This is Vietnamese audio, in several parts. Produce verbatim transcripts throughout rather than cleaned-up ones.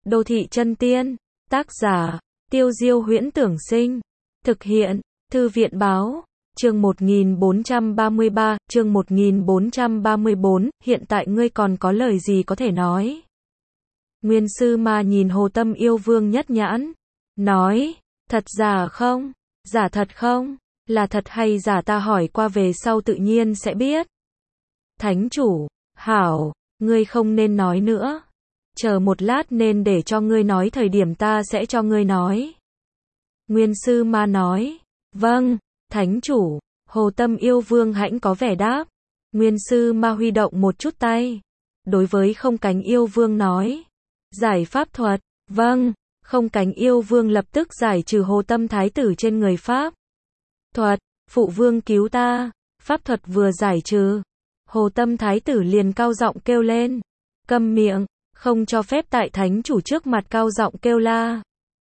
Đô thị chân tiên, tác giả, Tiêu Diêu Huyễn Tưởng Sinh, thực hiện, Thư viện Báo, chương một nghìn bốn trăm ba mươi ba, chương một nghìn bốn trăm ba mươi bốn, hiện tại ngươi còn có lời gì có thể nói? Nguyên Sư Ma nhìn Hồ Tâm Yêu Vương nhất nhãn, nói, thật giả không? Giả thật không? Là thật hay giả ta hỏi qua về sau tự nhiên sẽ biết. Thánh chủ, hảo, ngươi không nên nói nữa. Chờ một lát nên để cho ngươi nói thời điểm ta sẽ cho ngươi nói. Nguyên Sư Ma nói, vâng, thánh chủ. Hồ Tâm Yêu Vương hãnh có vẻ đáp. Nguyên Sư Ma huy động một chút tay. Đối với Không Cánh Yêu Vương nói, giải pháp thuật, vâng. Không Cánh Yêu Vương lập tức giải trừ Hồ Tâm Thái tử trên người pháp thuật. Phụ vương cứu ta. Pháp thuật vừa giải trừ, Hồ Tâm Thái tử liền cao giọng kêu lên, câm miệng, không cho phép tại thánh chủ trước mặt cao giọng kêu la.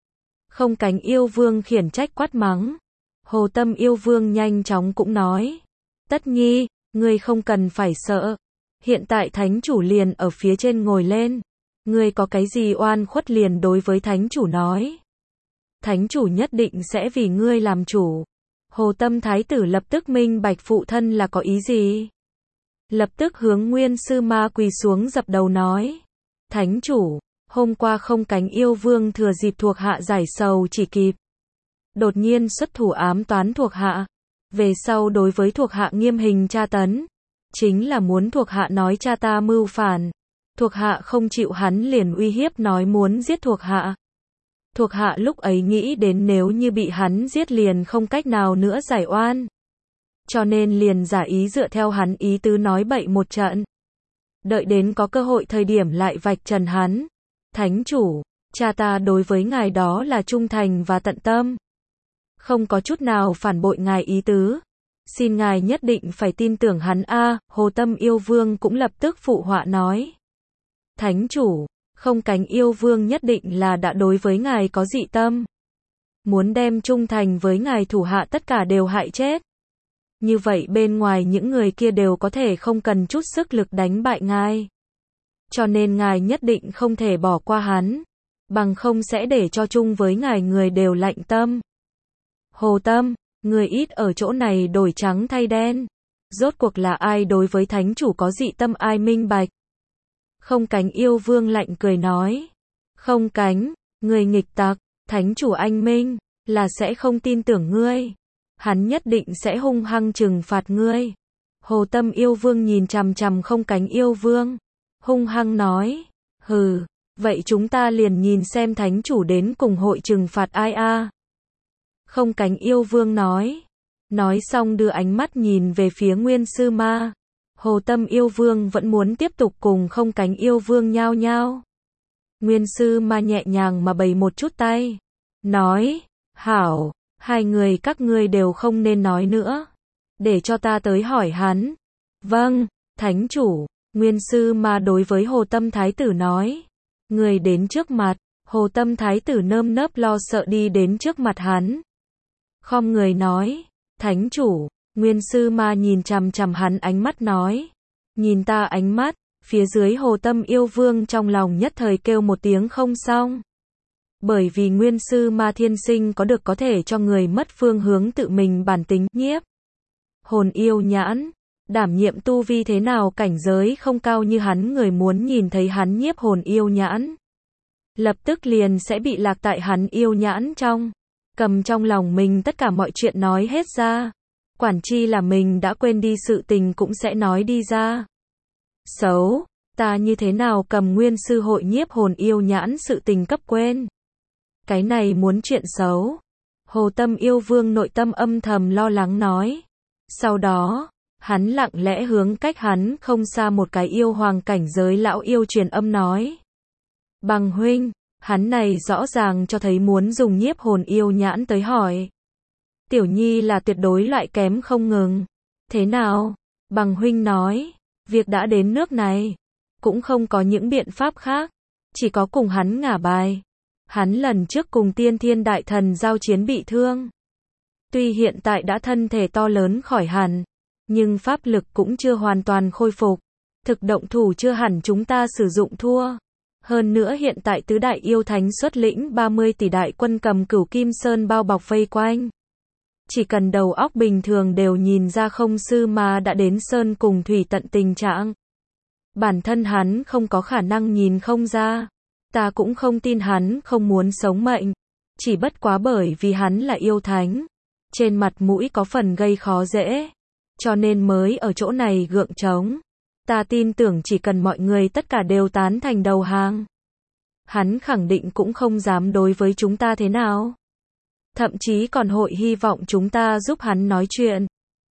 Không Cánh Yêu Vương khiển trách quát mắng. Hồ Tâm Yêu Vương nhanh chóng cũng nói, Tất Nhi, ngươi không cần phải sợ. Hiện tại thánh chủ liền ở phía trên ngồi lên. Ngươi có cái gì oan khuất liền đối với thánh chủ nói. Thánh chủ nhất định sẽ vì ngươi làm chủ. Hồ Tâm Thái tử lập tức minh bạch phụ thân là có ý gì. Lập tức hướng Nguyên Sư Ma quỳ xuống dập đầu nói, thánh chủ, hôm qua Không Cánh Yêu Vương thừa dịp thuộc hạ giải sầu chỉ kịp. Đột nhiên xuất thủ ám toán thuộc hạ. Về sau đối với thuộc hạ nghiêm hình tra tấn. Chính là muốn thuộc hạ nói cha ta mưu phản. Thuộc hạ không chịu hắn liền uy hiếp nói muốn giết thuộc hạ. Thuộc hạ lúc ấy nghĩ đến nếu như bị hắn giết liền không cách nào nữa giải oan. Cho nên liền giả ý dựa theo hắn ý tứ nói bậy một trận. Đợi đến có cơ hội thời điểm lại vạch trần hắn. Thánh chủ, cha ta đối với ngài đó là trung thành và tận tâm. Không có chút nào phản bội ngài ý tứ. Xin ngài nhất định phải tin tưởng hắn a. Hồ Tâm Yêu Vương cũng lập tức phụ họa nói. Thánh chủ, Không Cánh Yêu Vương nhất định là đã đối với ngài có dị tâm. Muốn đem trung thành với ngài thủ hạ tất cả đều hại chết. Như vậy bên ngoài những người kia đều có thể không cần chút sức lực đánh bại ngài. Cho nên ngài nhất định không thể bỏ qua hắn. Bằng không sẽ để cho chung với ngài người đều lạnh tâm. Hồ Tâm, người ít ở chỗ này đổi trắng thay đen. Rốt cuộc là ai đối với thánh chủ có dị tâm ai minh bạch. Không Cánh Yêu Vương lạnh cười nói. Không Cánh, người nghịch tặc, thánh chủ anh minh, là sẽ không tin tưởng ngươi. Hắn nhất định sẽ hung hăng trừng phạt ngươi. Hồ Tâm Yêu Vương nhìn chằm chằm Không Cánh Yêu Vương. Hung hăng nói. Hừ, vậy chúng ta liền nhìn xem thánh chủ đến cùng hội trừng phạt ai a. Không Cánh Yêu Vương nói. Nói xong đưa ánh mắt nhìn về phía Nguyên Sư Ma. Hồ Tâm Yêu Vương vẫn muốn tiếp tục cùng Không Cánh Yêu Vương nhao nhao. Nguyên Sư Ma nhẹ nhàng mà bày một chút tay. Nói, hảo, hai người các ngươi đều không nên nói nữa. Để cho ta tới hỏi hắn. Vâng, thánh chủ. Nguyên Sư Ma đối với Hồ Tâm Thái tử nói. Người đến trước mặt. Hồ Tâm Thái tử nơm nớp lo sợ đi đến trước mặt hắn. Khom người nói, thánh chủ. Nguyên Sư Ma nhìn chằm chằm hắn ánh mắt nói. Nhìn ta ánh mắt. Phía dưới Hồ Tâm Yêu Vương trong lòng nhất thời kêu một tiếng không xong. Bởi vì Nguyên Sư Ma thiên sinh có được có thể cho người mất phương hướng tự mình bản tính nhiếp. Hồn yêu nhãn. Đảm nhiệm tu vi thế nào cảnh giới không cao như hắn người muốn nhìn thấy hắn nhiếp hồn yêu nhãn. Lập tức liền sẽ bị lạc tại hắn yêu nhãn trong. Cầm trong lòng mình tất cả mọi chuyện nói hết ra. Quản chi là mình đã quên đi sự tình cũng sẽ nói đi ra. Xấu, ta như thế nào cầm Nguyên Sư hội nhiếp hồn yêu nhãn sự tình cấp quên. Cái này muốn chuyện xấu. Hồ Tâm Yêu Vương nội tâm âm thầm lo lắng nói. Sau đó, hắn lặng lẽ hướng cách hắn không xa một cái yêu hoàng cảnh giới lão yêu truyền âm nói. Bằng huynh, hắn này rõ ràng cho thấy muốn dùng nhiếp hồn yêu nhãn tới hỏi. Tiểu Nhi là tuyệt đối loại kém không ngừng. Thế nào? Bằng huynh nói, việc đã đến nước này, cũng không có những biện pháp khác, chỉ có cùng hắn ngả bài. Hắn lần trước cùng Tiên Thiên Đại Thần giao chiến bị thương. Tuy hiện tại đã thân thể to lớn khỏi hẳn, nhưng pháp lực cũng chưa hoàn toàn khôi phục. Thực động thủ chưa hẳn chúng ta sử dụng thua. Hơn nữa hiện tại tứ đại yêu thánh xuất lĩnh ba mươi tỷ đại quân cầm Cửu Kim Sơn bao bọc vây quanh. Chỉ cần đầu óc bình thường đều nhìn ra không sư ma đã đến sơn cùng thủy tận tình trạng. Bản thân hắn không có khả năng nhìn không ra. Ta cũng không tin hắn không muốn sống mệnh. Chỉ bất quá bởi vì hắn là yêu thánh. Trên mặt mũi có phần gây khó dễ. Cho nên mới ở chỗ này gượng trống. Ta tin tưởng chỉ cần mọi người tất cả đều tán thành đầu hàng. Hắn khẳng định cũng không dám đối với chúng ta thế nào. Thậm chí còn hội hy vọng chúng ta giúp hắn nói chuyện.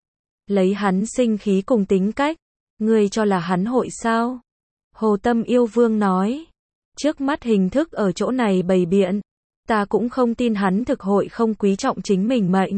Lấy hắn sinh khí cùng tính cách. Ngươi cho là hắn hội sao? Hồ Tâm Yêu Vương nói. Trước mắt hình thức ở chỗ này bày biện. Ta cũng không tin hắn thực hội không quý trọng chính mình mệnh.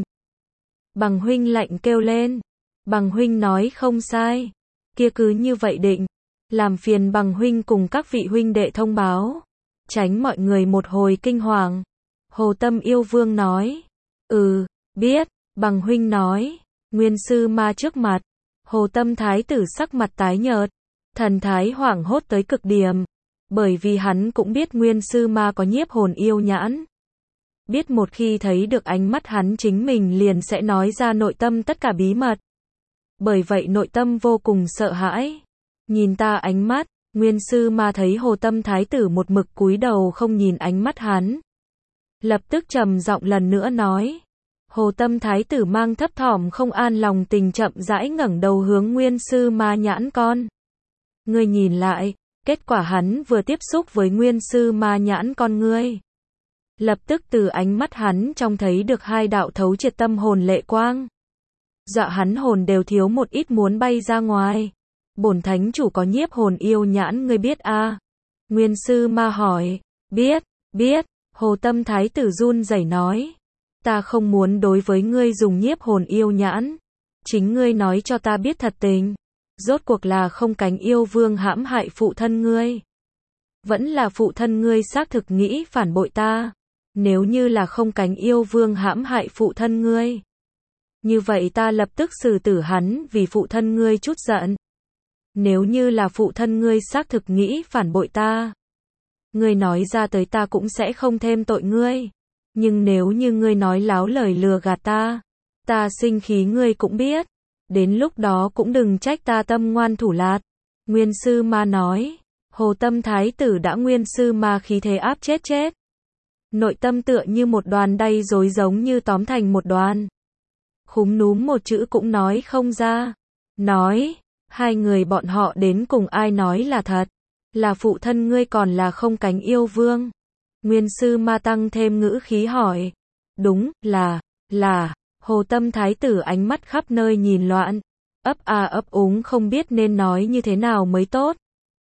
Bằng huynh lạnh kêu lên. Bằng huynh nói không sai. Kia cứ như vậy định. Làm phiền bằng huynh cùng các vị huynh đệ thông báo. Tránh mọi người một hồi kinh hoàng. Hồ Tâm Yêu Vương nói. Ừ, biết, bằng huynh nói. Nguyên sư ma trước mặt. Hồ Tâm Thái tử sắc mặt tái nhợt. Thần thái hoảng hốt tới cực điểm. Bởi vì hắn cũng biết Nguyên sư ma có nhiếp hồn yêu nhãn. Biết một khi thấy được ánh mắt hắn chính mình liền sẽ nói ra nội tâm tất cả bí mật. Bởi vậy nội tâm vô cùng sợ hãi. Nhìn ta ánh mắt, Nguyên sư ma thấy Hồ Tâm Thái tử một mực cúi đầu không nhìn ánh mắt hắn. Lập tức trầm giọng lần nữa nói. Hồ Tâm Thái tử mang thấp thỏm không an lòng tình chậm rãi ngẩng đầu hướng Nguyên sư ma nhãn con. Ngươi nhìn lại, kết quả hắn vừa tiếp xúc với Nguyên sư ma nhãn con ngươi. Lập tức từ ánh mắt hắn trông thấy được hai đạo thấu triệt tâm hồn lệ quang. Dọa hắn hồn đều thiếu một ít muốn bay ra ngoài. Bổn thánh chủ có nhiếp hồn yêu nhãn ngươi biết a? À? Nguyên sư ma hỏi. Biết, biết. Hồ Tâm Thái tử run rẩy nói. Ta không muốn đối với ngươi dùng nhiếp hồn yêu nhãn. Chính ngươi nói cho ta biết thật tình. Rốt cuộc là không cánh yêu vương hãm hại phụ thân ngươi. Vẫn là phụ thân ngươi xác thực nghĩ phản bội ta. Nếu như là không cánh yêu vương hãm hại phụ thân ngươi. Như vậy ta lập tức xử tử hắn vì phụ thân ngươi chút giận. Nếu như là phụ thân ngươi xác thực nghĩ phản bội ta. Ngươi nói ra tới ta cũng sẽ không thêm tội ngươi. Nhưng nếu như ngươi nói láo lời lừa gạt ta. Ta sinh khí ngươi cũng biết. Đến lúc đó cũng đừng trách ta tâm ngoan thủ lạt. Nguyên sư ma nói. Hồ Tâm Thái tử đã nguyên sư ma khí thế áp chết chết. Nội tâm tựa như một đoàn đay rối giống như tóm thành một đoàn. Khúm núm một chữ cũng nói không ra. Nói. Hai người bọn họ đến cùng ai nói là thật. Là phụ thân ngươi còn là không cánh yêu vương. Nguyên sư ma tăng thêm ngữ khí hỏi. Đúng, là, là. Hồ Tâm Thái tử ánh mắt khắp nơi nhìn loạn. Ấp a ấp úng không biết nên nói như thế nào mới tốt.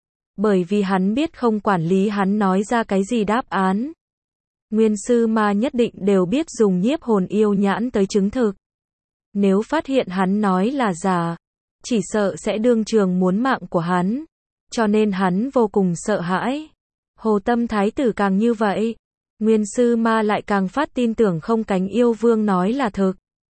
Bởi vì hắn biết không quản lý hắn nói ra cái gì đáp án. Nguyên sư ma nhất định đều biết dùng nhiếp hồn yêu nhãn tới chứng thực. Nếu phát hiện hắn nói là giả, chỉ sợ sẽ đương trường muốn mạng của hắn. Cho nên hắn vô cùng sợ hãi. Hồ Tâm Thái tử càng như vậy. Nguyên sư ma lại càng phát tin tưởng không cánh yêu vương nói là thực.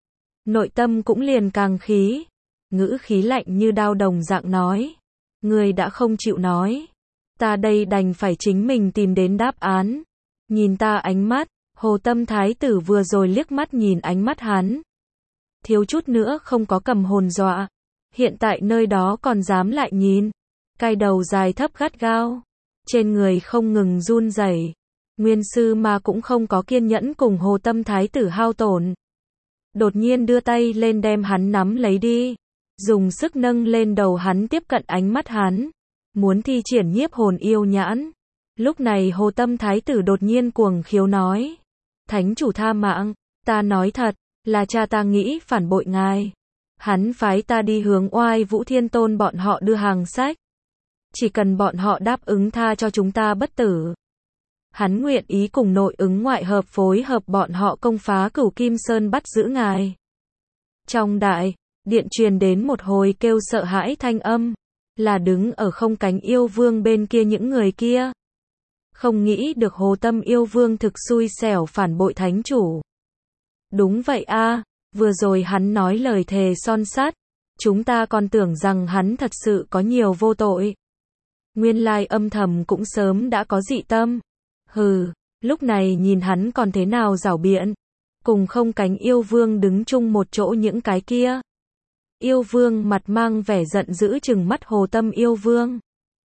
Nội tâm cũng liền càng khí. Ngữ khí lạnh như đao đồng dạng nói. Ngươi đã không chịu nói. Ta đây đành phải chính mình tìm đến đáp án. Nhìn ta ánh mắt. Hồ Tâm Thái tử vừa rồi liếc mắt nhìn ánh mắt hắn. Thiếu chút nữa không có cầm hồn dọa. Hiện tại nơi đó còn dám lại nhìn. Cai đầu dài thấp gắt gao. Trên người không ngừng run rẩy. Nguyên sư ma cũng không có kiên nhẫn cùng Hồ Tâm Thái tử hao tổn. Đột nhiên đưa tay lên đem hắn nắm lấy đi. Dùng sức nâng lên đầu hắn tiếp cận ánh mắt hắn. Muốn thi triển nhiếp hồn yêu nhãn. Lúc này Hồ Tâm Thái tử đột nhiên cuồng khiếu nói. Thánh chủ tha mạng. Ta nói thật. Là cha ta nghĩ phản bội ngài. Hắn phái ta đi hướng Oai Vũ Thiên Tôn bọn họ đưa hàng sách. Chỉ cần bọn họ đáp ứng tha cho chúng ta bất tử. Hắn nguyện ý cùng nội ứng ngoại hợp phối hợp bọn họ công phá Cửu Kim Sơn bắt giữ ngài. Trong đại điện truyền đến một hồi kêu sợ hãi thanh âm. Là đứng ở không cánh yêu vương bên kia những người kia. Không nghĩ được Hồ Tâm yêu vương thực xui xẻo phản bội thánh chủ. Đúng vậy a, vừa rồi hắn nói lời thề son sắt. Chúng ta còn tưởng rằng hắn thật sự có nhiều vô tội. Nguyên lai âm thầm cũng sớm đã có dị tâm. Hừ, lúc này nhìn hắn còn thế nào giảo biện. Cùng không cánh yêu vương đứng chung một chỗ những cái kia. Yêu vương mặt mang vẻ giận dữ trừng mắt Hồ Tâm yêu vương.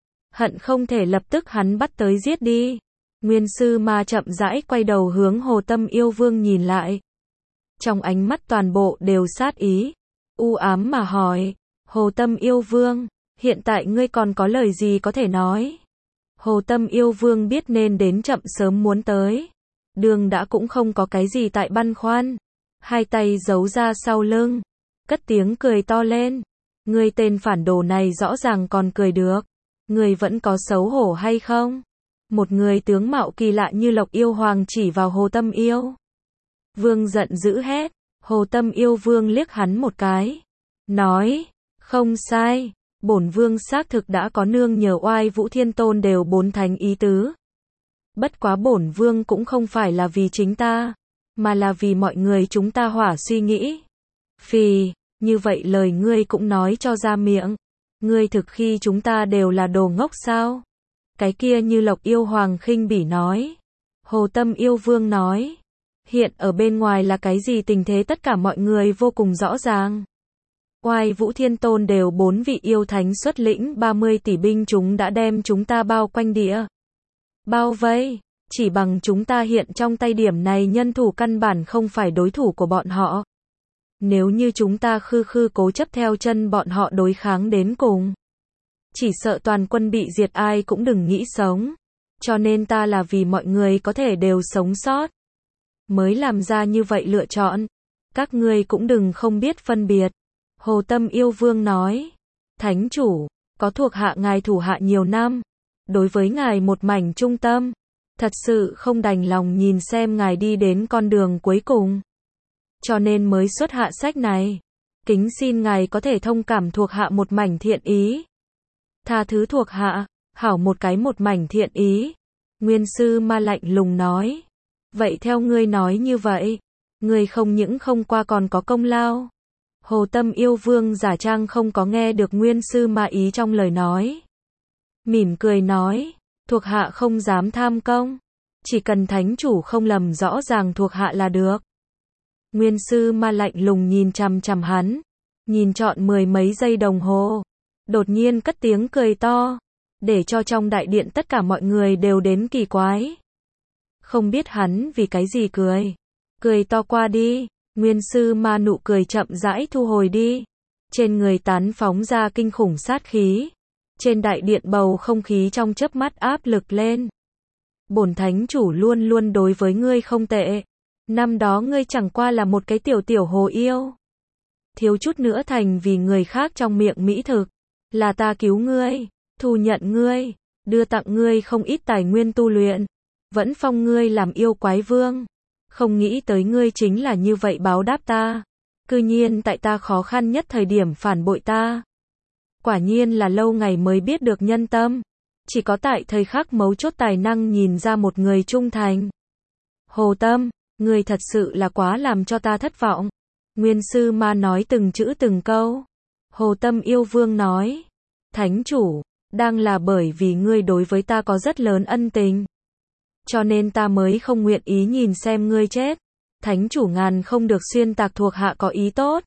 Hận không thể lập tức hắn bắt tới giết đi. Nguyên sư ma chậm rãi quay đầu hướng Hồ Tâm yêu vương nhìn lại. Trong ánh mắt toàn bộ đều sát ý. U ám mà hỏi, Hồ Tâm yêu vương, hiện tại ngươi còn có lời gì có thể nói? Hồ Tâm yêu vương biết nên đến chậm sớm muốn tới. Đường đã cũng không có cái gì tại băn khoăn. Hai tay giấu ra sau lưng. Cất tiếng cười to lên. Ngươi tên phản đồ này rõ ràng còn cười được. Ngươi vẫn có xấu hổ hay không? Một người tướng mạo kỳ lạ như Lộc yêu hoàng chỉ vào Hồ Tâm yêu vương giận dữ hét. Hồ Tâm yêu vương liếc hắn một cái. Nói, không sai. Bổn vương xác thực đã có nương nhờ oai vũ thiên tôn đều bốn thánh ý tứ. Bất quá bổn vương cũng không phải là vì chính ta, mà là vì mọi người chúng ta hỏa suy nghĩ. Phì, như vậy lời ngươi cũng nói cho ra miệng. Ngươi thực khi chúng ta đều là đồ ngốc sao? Cái kia như Lộc yêu hoàng khinh bỉ nói. Hồ Tâm yêu vương nói. Hiện ở bên ngoài là cái gì tình thế tất cả mọi người vô cùng rõ ràng. Oai vũ thiên tôn đều bốn vị yêu thánh xuất lĩnh ba mươi tỷ binh chúng đã đem chúng ta bao quanh địa. Bao vây, chỉ bằng chúng ta hiện trong tay điểm này nhân thủ căn bản không phải đối thủ của bọn họ. Nếu như chúng ta khư khư cố chấp theo chân bọn họ đối kháng đến cùng, chỉ sợ toàn quân bị diệt ai cũng đừng nghĩ sống. Cho nên ta là vì mọi người có thể đều sống sót, mới làm ra như vậy lựa chọn. Các ngươi cũng đừng không biết phân biệt. Hồ Tâm yêu vương nói, thánh chủ, có thuộc hạ ngài thủ hạ nhiều năm, đối với ngài một mảnh trung tâm, thật sự không đành lòng nhìn xem ngài đi đến con đường cuối cùng. Cho nên mới xuất hạ sách này, kính xin ngài có thể thông cảm thuộc hạ một mảnh thiện ý. Tha thứ thuộc hạ, hảo một cái một mảnh thiện ý. Nguyên sư ma lạnh lùng nói, vậy theo ngươi nói như vậy, ngươi không những không qua còn có công lao. Hồ Tâm yêu vương giả trang không có nghe được nguyên sư ma ý trong lời nói. Mỉm cười nói, thuộc hạ không dám tham công. Chỉ cần thánh chủ không lầm rõ ràng thuộc hạ là được. Nguyên sư ma lạnh lùng nhìn chằm chằm hắn. Nhìn trọn mười mấy giây đồng hồ. Đột nhiên cất tiếng cười to. Để cho trong đại điện tất cả mọi người đều đến kỳ quái. Không biết hắn vì cái gì cười. Cười to qua đi. Nguyên sư ma nụ cười chậm rãi thu hồi đi. Trên người tán phóng ra kinh khủng sát khí. Trên đại điện bầu không khí trong chớp mắt áp lực lên. Bổn thánh chủ luôn luôn đối với ngươi không tệ. Năm đó ngươi chẳng qua là một cái tiểu tiểu hồ yêu. Thiếu chút nữa thành vì người khác trong miệng mỹ thực. Là ta cứu ngươi, thu nhận ngươi, đưa tặng ngươi không ít tài nguyên tu luyện. Vẫn phong ngươi làm yêu quái vương. Không nghĩ tới ngươi chính là như vậy báo đáp ta. Cư nhiên tại ta khó khăn nhất thời điểm phản bội ta. Quả nhiên là lâu ngày mới biết được nhân tâm. Chỉ có tại thời khắc mấu chốt tài năng nhìn ra một người trung thành. Hồ Tâm, ngươi thật sự là quá làm cho ta thất vọng. Nguyên sư ma nói từng chữ từng câu. Hồ Tâm yêu vương nói, thánh chủ, đang là bởi vì ngươi đối với ta có rất lớn ân tình. Cho nên ta mới không nguyện ý nhìn xem ngươi chết. Thánh chủ ngàn không được xuyên tạc thuộc hạ có ý tốt.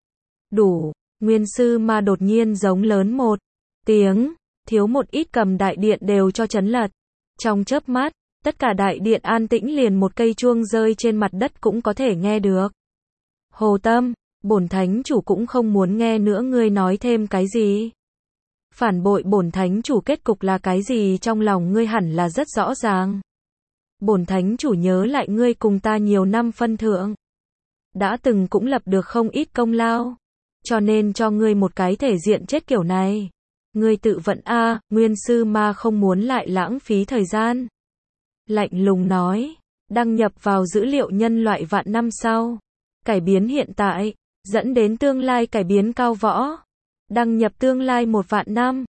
Đủ, nguyên sư ma đột nhiên giống lớn một tiếng, thiếu một ít cầm đại điện đều cho chấn lật. Trong chớp mắt, tất cả đại điện an tĩnh liền một cây chuông rơi trên mặt đất cũng có thể nghe được. Hồ Tâm, bổn thánh chủ cũng không muốn nghe nữa ngươi nói thêm cái gì. Phản bội bổn thánh chủ kết cục là cái gì trong lòng ngươi hẳn là rất rõ ràng. Bổn thánh chủ nhớ lại ngươi cùng ta nhiều năm phân thượng. Đã từng cũng lập được không ít công lao. Cho nên cho ngươi một cái thể diện chết kiểu này. Ngươi tự vận a, à, nguyên sư ma không muốn lại lãng phí thời gian. Lạnh lùng nói, đăng nhập vào dữ liệu nhân loại vạn năm sau. Cải biến hiện tại, dẫn đến tương lai cải biến cao võ. Đăng nhập tương lai một vạn năm.